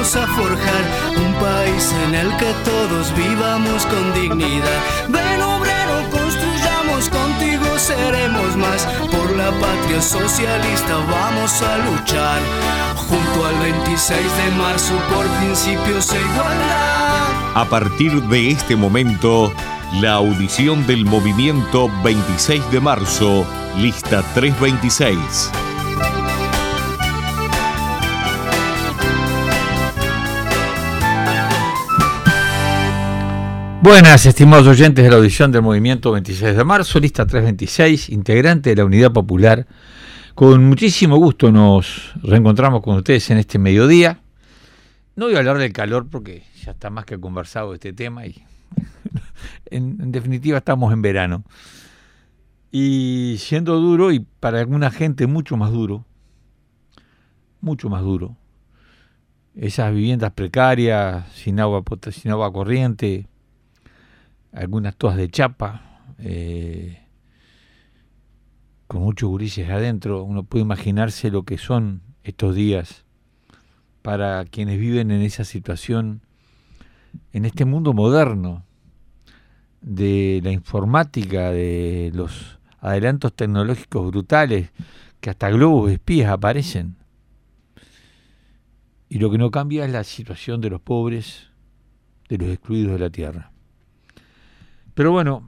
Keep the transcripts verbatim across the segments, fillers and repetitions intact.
vamos a forjar un país en el que todos vivamos con dignidad. Ven obrero, construyamos, contigo seremos más. Por la patria socialista vamos a luchar, junto al veintiséis de marzo por principios e igualdad. A partir de este momento, la audición del movimiento veintiséis de marzo, lista trescientos veintiséis. Buenas, estimados oyentes de la audición del movimiento veintiséis de marzo, lista trescientos veintiséis, integrante de la Unidad Popular. Con muchísimo gusto nos reencontramos con ustedes en este mediodía. No voy a hablar del calor porque ya está más que conversado este tema y en, en definitiva estamos en verano. Y siendo duro, y para alguna gente mucho más duro, mucho más duro, esas viviendas precarias, sin agua, sin agua corriente, algunas todas de chapa, eh, con muchos gurises adentro. Uno puede imaginarse lo que son estos días para quienes viven en esa situación, en este mundo moderno de la informática, de los adelantos tecnológicos brutales, que hasta globos espías aparecen. Y lo que no cambia es la situación de los pobres, de los excluidos de la tierra. Pero bueno,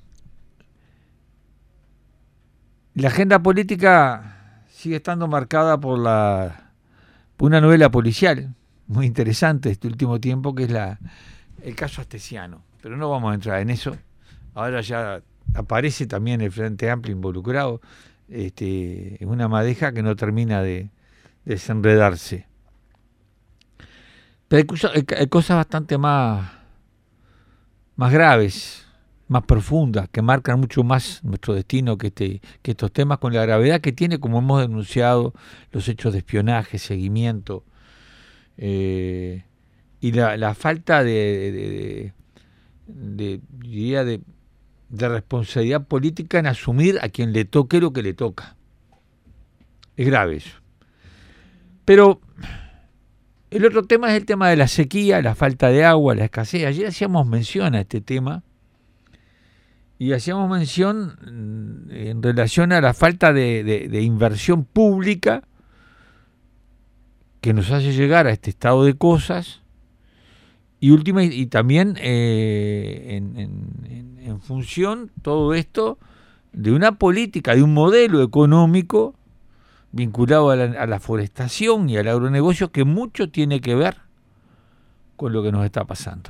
la agenda política sigue estando marcada por la por una novela policial muy interesante este último tiempo, que es la el caso Astesiano. Pero no vamos a entrar en eso. Ahora ya aparece también el Frente Amplio involucrado, este, en una madeja que no termina de, de desenredarse. Pero hay cosas, hay cosas bastante más, más graves, más profundas, que marcan mucho más nuestro destino que, este, que estos temas, con la gravedad que tiene, como hemos denunciado, los hechos de espionaje, seguimiento, eh, y la, la falta de, de, de, de, diría de, de responsabilidad política en asumir a quien le toque lo que le toca. Es grave eso. Pero el otro tema es el tema de la sequía, la falta de agua, la escasez. Ayer hacíamos mención a este tema, y hacíamos mención en relación a la falta de, de, de inversión pública que nos hace llegar a este estado de cosas, y última y, y también eh, en, en, en función todo esto de una política, de un modelo económico vinculado a la, a la forestación y al agronegocio, que mucho tiene que ver con lo que nos está pasando.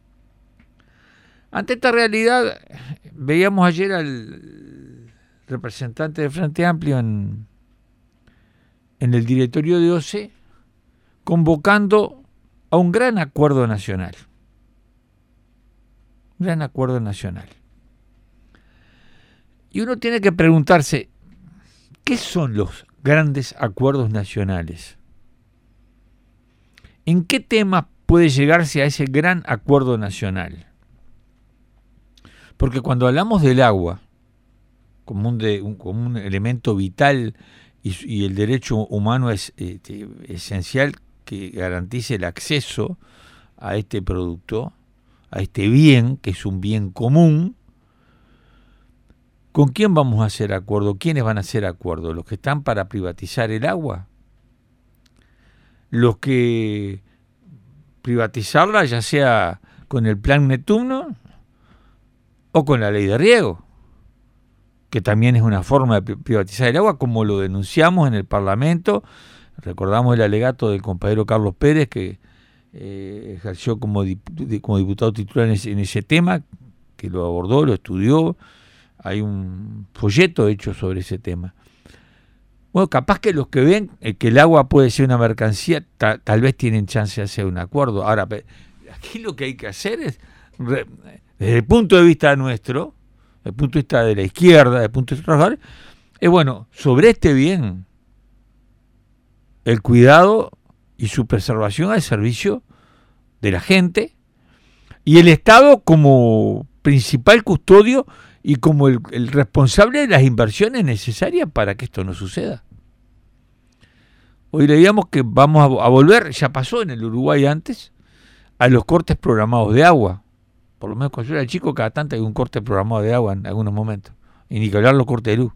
Ante esta realidad, veíamos ayer al representante del Frente Amplio en, en el directorio de O C E convocando a un gran acuerdo nacional. Un gran acuerdo nacional. Y uno tiene que preguntarse, ¿qué son los grandes acuerdos nacionales? ¿En qué temas puede llegarse a ese gran acuerdo nacional? Porque cuando hablamos del agua como un, de, un, como un elemento vital y, y el derecho humano es este, esencial que garantice el acceso a este producto, a este bien, que es un bien común, ¿con quién vamos a hacer acuerdo? ¿Quiénes van a hacer acuerdo? ¿Los que están para privatizar el agua? ¿Los que privatizarla ya sea con el plan Neptuno o con la ley de riego, que también es una forma de privatizar el agua, como lo denunciamos en el Parlamento? Recordamos el alegato del compañero Carlos Pérez, que eh, ejerció como, dip- como diputado titular en ese, en ese tema, que lo abordó, lo estudió. Hay un folleto hecho sobre ese tema. Bueno, capaz que los que ven eh, que el agua puede ser una mercancía, ta- tal vez tienen chance de hacer un acuerdo. Ahora, aquí lo que hay que hacer es, re, desde el punto de vista nuestro, desde el punto de vista de la izquierda, desde el punto de vista de los trabajadores, es bueno, sobre este bien, el cuidado y su preservación al servicio de la gente, y el Estado como principal custodio y como el, el responsable de las inversiones necesarias para que esto no suceda. Hoy leíamos que vamos a, a volver, ya pasó en el Uruguay antes, a los cortes programados de agua. Por lo menos cuando yo era chico, cada tanto hay un corte programado de agua en algunos momentos. Y ni que hablar los cortes de luz.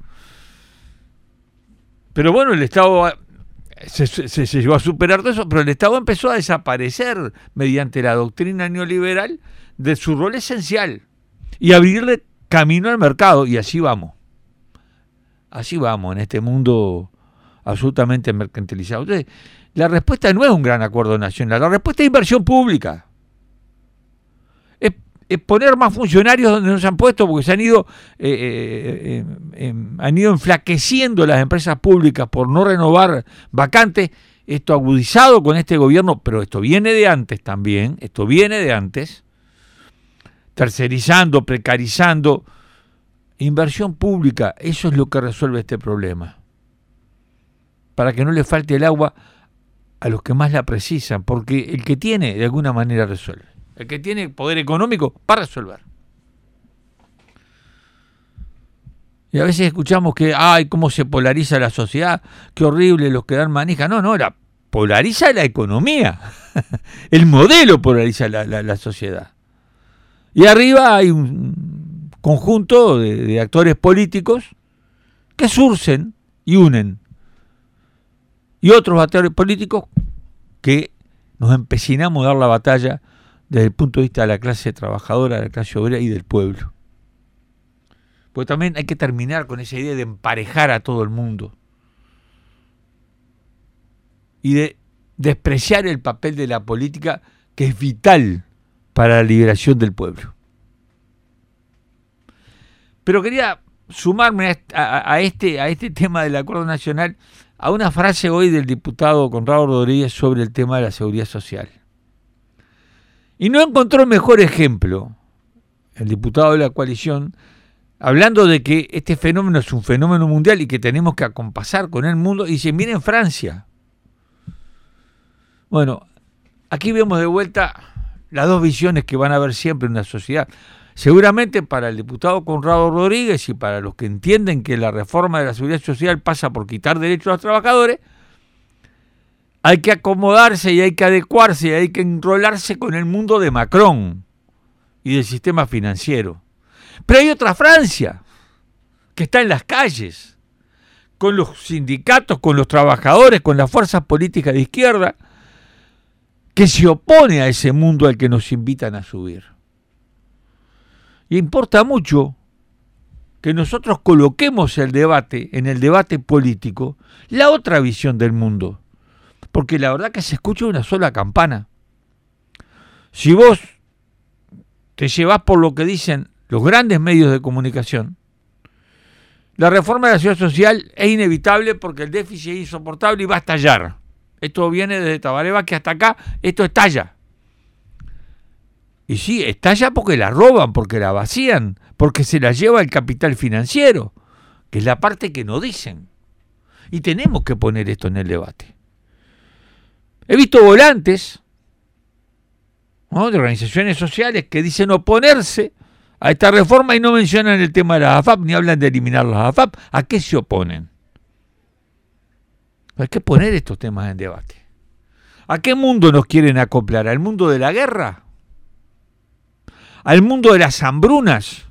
Pero bueno, el Estado se, se, se llegó a superar todo eso, pero el Estado empezó a desaparecer mediante la doctrina neoliberal de su rol esencial y abrirle camino al mercado. Y así vamos. Así vamos en este mundo absolutamente mercantilizado. Entonces, la respuesta no es un gran acuerdo nacional, la respuesta es inversión pública. Es, es poner más funcionarios donde no se han puesto, porque se han ido, eh, eh, eh, eh, han ido enflaqueciendo las empresas públicas por no renovar vacantes. Esto agudizado con este gobierno, pero esto viene de antes también, esto viene de antes, tercerizando, precarizando. Inversión pública, eso es lo que resuelve este problema. Para que no le falte el agua a los que más la precisan, porque el que tiene, de alguna manera resuelve. El que tiene poder económico va a resolver. Y a veces escuchamos que, ay, cómo se polariza la sociedad, qué horrible los que dan manija. No, no, la polariza la economía. El modelo polariza la, la, la sociedad. Y arriba hay un conjunto de, de actores políticos que surcen y unen. Y otros actores políticos que nos empecinamos a dar la batalla desde el punto de vista de la clase trabajadora, de la clase obrera y del pueblo. Porque también hay que terminar con esa idea de emparejar a todo el mundo y de despreciar el papel de la política, que es vital para la liberación del pueblo. Pero quería sumarme a, a, este, a este tema del acuerdo nacional a una frase hoy del diputado Conrado Rodríguez sobre el tema de la seguridad social. Y no encontró mejor ejemplo, el diputado de la coalición, hablando de que este fenómeno es un fenómeno mundial y que tenemos que acompasar con el mundo, y dice, miren Francia. Bueno, aquí vemos de vuelta las dos visiones que van a haber siempre en una sociedad. Seguramente para el diputado Conrado Rodríguez y para los que entienden que la reforma de la seguridad social pasa por quitar derechos a los trabajadores, hay que acomodarse y hay que adecuarse y hay que enrolarse con el mundo de Macron y del sistema financiero. Pero hay otra Francia que está en las calles, con los sindicatos, con los trabajadores, con las fuerzas políticas de izquierda, que se opone a ese mundo al que nos invitan a subir. Y importa mucho que nosotros coloquemos el debate, en el debate político, la otra visión del mundo. Porque la verdad que se escucha una sola campana. Si vos te llevás por lo que dicen los grandes medios de comunicación, la reforma de la seguridad social es inevitable porque el déficit es insoportable y va a estallar. Esto viene desde Tabaré Vázquez hasta acá, esto estalla. Y sí, estalla porque la roban, porque la vacían, porque se la lleva el capital financiero, que es la parte que no dicen. Y tenemos que poner esto en el debate. He visto volantes, ¿no?, de organizaciones sociales que dicen oponerse a esta reforma y no mencionan el tema de las A F A P, ni hablan de eliminar las A F A P. ¿A qué se oponen? Hay que poner estos temas en debate. ¿A qué mundo nos quieren acoplar? ¿Al mundo de la guerra? ¿Al mundo de las hambrunas?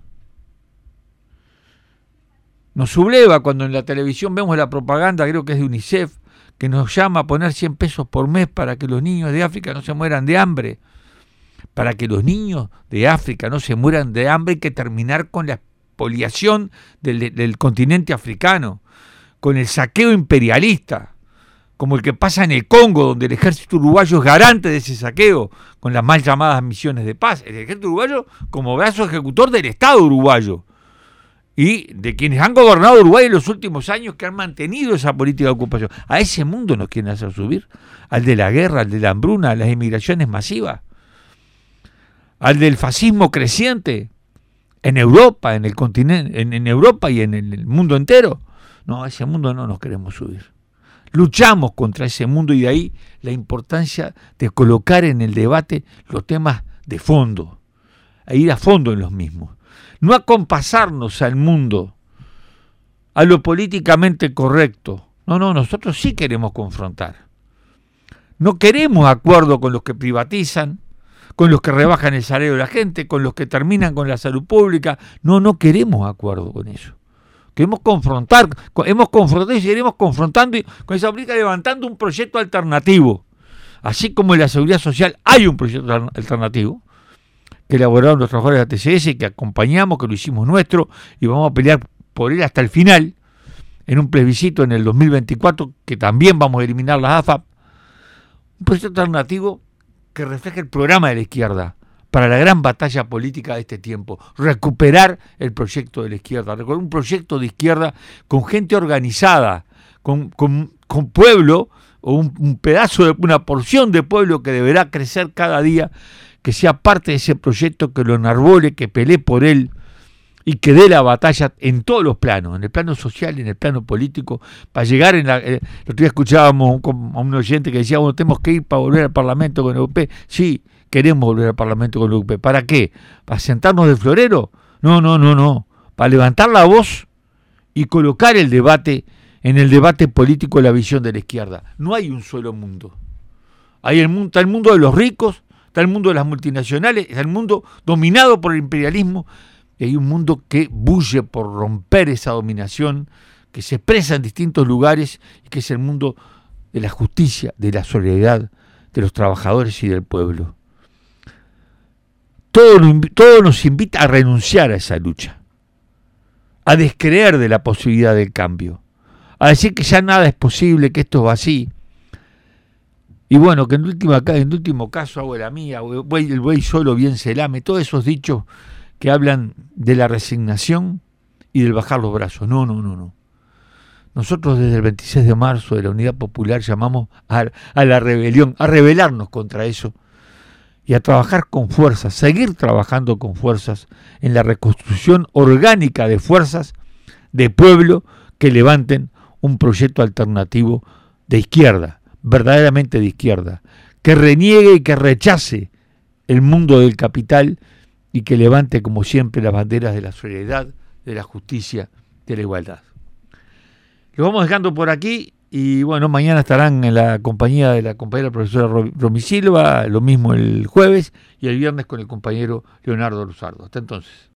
Nos subleva cuando en la televisión vemos la propaganda, creo que es de UNICEF, que nos llama a poner cien pesos por mes para que los niños de África no se mueran de hambre. Para que los niños de África no se mueran de hambre hay que terminar con la expoliación del, del continente africano, con el saqueo imperialista, como el que pasa en el Congo, donde el ejército uruguayo es garante de ese saqueo, con las mal llamadas misiones de paz. El ejército uruguayo como brazo ejecutor del Estado uruguayo y de quienes han gobernado Uruguay en los últimos años, que han mantenido esa política de ocupación. A ese mundo nos quieren hacer subir, al de la guerra, al de la hambruna, a las emigraciones masivas, al del fascismo creciente en Europa, en el continente, en, en Europa y en el mundo entero. No, a ese mundo no nos queremos subir. Luchamos contra ese mundo y de ahí la importancia de colocar en el debate los temas de fondo, e ir a fondo en los mismos. No acompasarnos al mundo, a lo políticamente correcto, No, no, nosotros sí queremos confrontar. No queremos acuerdo con los que privatizan, con los que rebajan el salario de la gente, con los que terminan con la salud pública. No, no queremos acuerdo con eso. Queremos confrontar, hemos confrontado y seguiremos confrontando y con esa política levantando un proyecto alternativo. Así como en la seguridad social hay un proyecto alternativo que elaboraron los trabajadores de A T C S, que acompañamos, que lo hicimos nuestro y vamos a pelear por él hasta el final, en un plebiscito en el dos mil veinticuatro, que también vamos a eliminar las A F A P. Un proyecto alternativo que refleja el programa de la izquierda para la gran batalla política de este tiempo, recuperar el proyecto de la izquierda, un proyecto de izquierda con gente organizada, con, con, con pueblo, o un, un pedazo de una porción de pueblo que deberá crecer cada día, que sea parte de ese proyecto, que lo enarbole, que pelee por él y que dé la batalla en todos los planos, en el plano social y en el plano político, para llegar en la... Eh, el otro día escuchábamos a un oyente que decía, bueno, tenemos que ir para volver al Parlamento con el U P. Sí, queremos volver al Parlamento con el U P. ¿Para qué? ¿Para sentarnos de florero? No, no, no, no. Para levantar la voz y colocar el debate, en el debate político, la visión de la izquierda. No hay un solo mundo. Hay el mundo, está el mundo de los ricos, está el mundo de las multinacionales, está el mundo dominado por el imperialismo, y hay un mundo que bulle por romper esa dominación, que se expresa en distintos lugares, y que es el mundo de la justicia, de la solidaridad, de los trabajadores y del pueblo. Todo, todo nos invita a renunciar a esa lucha, a descreer de la posibilidad del cambio, a decir que ya nada es posible, que esto va así. Y bueno, que en último, en el último caso hago la mía, el buey solo bien se lame, todos esos dichos que hablan de la resignación y del bajar los brazos. No, no, no, no. Nosotros desde el veintiséis de marzo de la Unidad Popular llamamos a, a la rebelión, a rebelarnos contra eso y a trabajar con fuerzas, seguir trabajando con fuerzas en la reconstrucción orgánica de fuerzas de pueblo que levanten un proyecto alternativo de izquierda, verdaderamente de izquierda, que reniegue y que rechace el mundo del capital y que levante, como siempre, las banderas de la solidaridad, de la justicia, de la igualdad. Lo vamos dejando por aquí y bueno, mañana estarán en la compañía de la compañera profesora Romy Silva, lo mismo el jueves y el viernes con el compañero Leonardo Luzardo. Hasta entonces.